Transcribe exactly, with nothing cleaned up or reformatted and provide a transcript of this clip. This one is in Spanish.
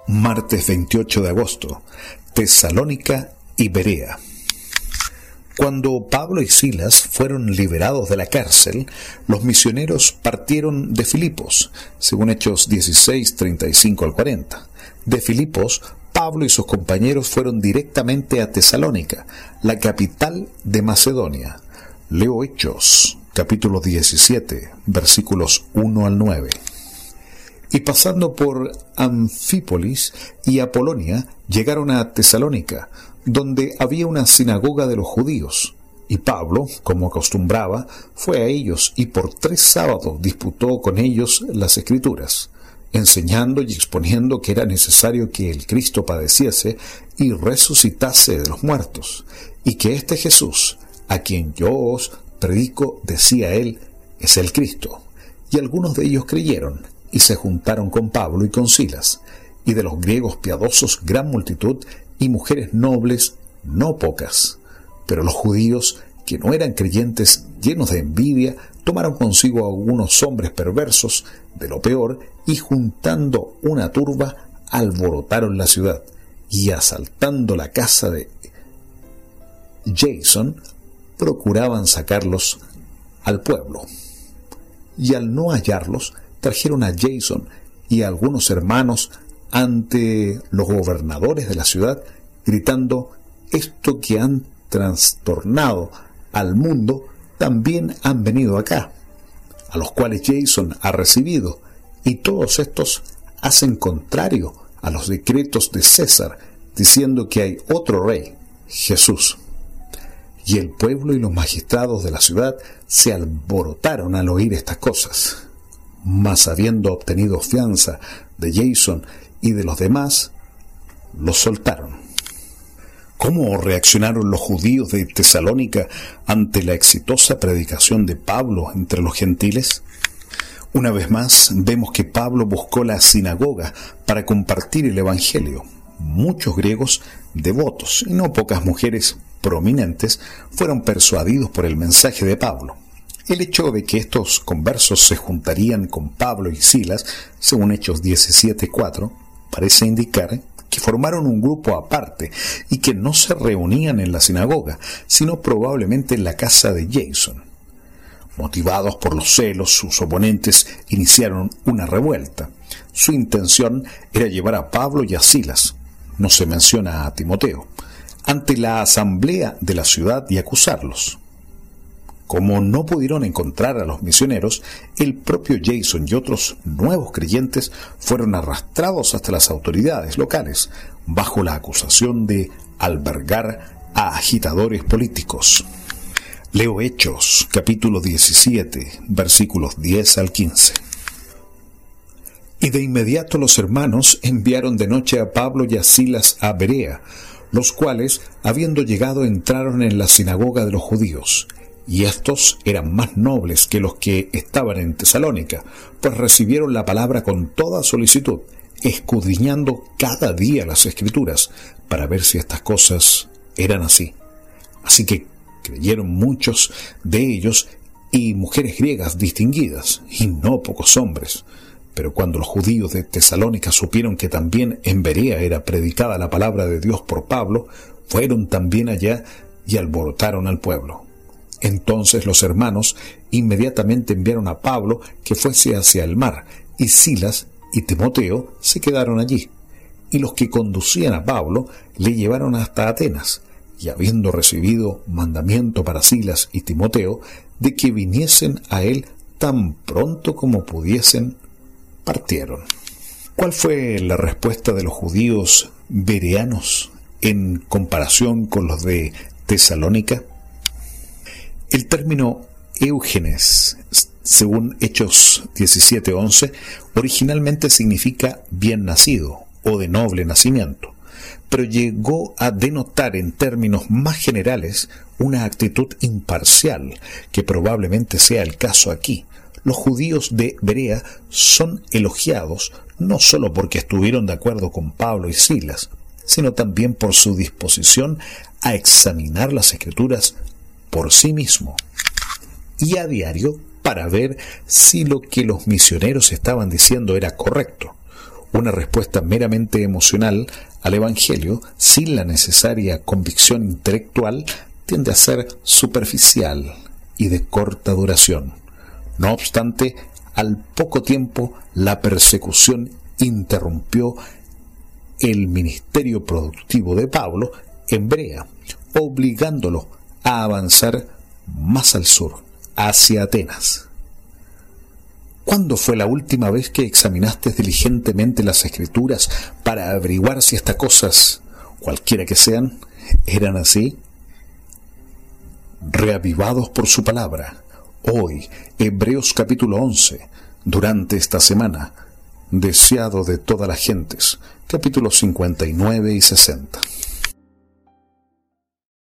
Martes veintiocho de agosto, Tesalónica y Berea. Cuando Pablo y Silas fueron liberados de la cárcel, los misioneros partieron de Filipos, según Hechos dieciséis, treinta y cinco al cuarenta. De Filipos, Pablo y sus compañeros fueron directamente a Tesalónica, la capital de Macedonia. Leo Hechos, capítulo diecisiete, versículos uno al nueve. Y pasando por Anfípolis y Apolonia, llegaron a Tesalónica, donde había una sinagoga de los judíos. Y Pablo, como acostumbraba, fue a ellos y por tres sábados disputó con ellos las Escrituras, enseñando y exponiendo que era necesario que el Cristo padeciese y resucitase de los muertos, y que este Jesús, a quien yo os predico, decía él, es el Cristo. Y algunos de ellos creyeron, y se juntaron con Pablo y con Silas, y de los griegos piadosos gran multitud, y mujeres nobles no pocas. Pero los judíos, que no eran creyentes, llenos de envidia, tomaron consigo a algunos hombres perversos, de lo peor, y juntando una turba, alborotaron la ciudad, y asaltando la casa de Jason, procuraban sacarlos al pueblo. Y al no hallarlos, trajeron a Jason y a algunos hermanos ante los gobernadores de la ciudad, gritando, esto que han trastornado al mundo, también han venido acá, a los cuales Jason ha recibido, y todos estos hacen contrario a los decretos de César, diciendo que hay otro rey, Jesús. Y el pueblo y los magistrados de la ciudad se alborotaron al oír estas cosas. Mas habiendo obtenido fianza de Jason y de los demás, los soltaron. ¿Cómo reaccionaron los judíos de Tesalónica ante la exitosa predicación de Pablo entre los gentiles? Una vez más, vemos que Pablo buscó la sinagoga para compartir el evangelio. Muchos griegos devotos y no pocas mujeres prominentes fueron persuadidos por el mensaje de Pablo. El hecho de que estos conversos se juntarían con Pablo y Silas, según Hechos diecisiete cuatro, parece indicar que formaron un grupo aparte y que no se reunían en la sinagoga, sino probablemente en la casa de Jason. Motivados por los celos, sus oponentes iniciaron una revuelta. Su intención era llevar a Pablo y a Silas, no se menciona a Timoteo, ante la asamblea de la ciudad y acusarlos. Como no pudieron encontrar a los misioneros, el propio Jason y otros nuevos creyentes fueron arrastrados hasta las autoridades locales, bajo la acusación de albergar a agitadores políticos. Leo Hechos, capítulo diecisiete, versículos diez al quince. Y de inmediato los hermanos enviaron de noche a Pablo y a Silas a Berea, los cuales, habiendo llegado, entraron en la sinagoga de los judíos. Y estos eran más nobles que los que estaban en Tesalónica, pues recibieron la palabra con toda solicitud, escudriñando cada día las Escrituras, para ver si estas cosas eran así. Así que creyeron muchos de ellos, y mujeres griegas distinguidas, y no pocos hombres. Pero cuando los judíos de Tesalónica supieron que también en Berea era predicada la palabra de Dios por Pablo, fueron también allá y alborotaron al pueblo. Entonces los hermanos inmediatamente enviaron a Pablo que fuese hacia el mar, y Silas y Timoteo se quedaron allí. Y los que conducían a Pablo le llevaron hasta Atenas, y habiendo recibido mandamiento para Silas y Timoteo de que viniesen a él tan pronto como pudiesen, partieron. ¿Cuál fue la respuesta de los judíos bereanos en comparación con los de Tesalónica? El término Eugenes, según Hechos diecisiete once, originalmente significa bien nacido o de noble nacimiento, pero llegó a denotar en términos más generales una actitud imparcial, que probablemente sea el caso aquí. Los judíos de Berea son elogiados no solo porque estuvieron de acuerdo con Pablo y Silas, sino también por su disposición a examinar las Escrituras por sí mismo y a diario para ver si lo que los misioneros estaban diciendo era correcto. Una respuesta meramente emocional al Evangelio, sin la necesaria convicción intelectual, tiende a ser superficial y de corta duración. No obstante, al poco tiempo la persecución interrumpió el ministerio productivo de Pablo en Berea, obligándolo a avanzar más al sur, hacia Atenas. ¿Cuándo fue la última vez que examinaste diligentemente las Escrituras para averiguar si estas cosas, cualquiera que sean, eran así? Reavivados por su palabra, hoy, Hebreos capítulo once, durante esta semana, deseado de todas las gentes, capítulos cincuenta y nueve y sesenta.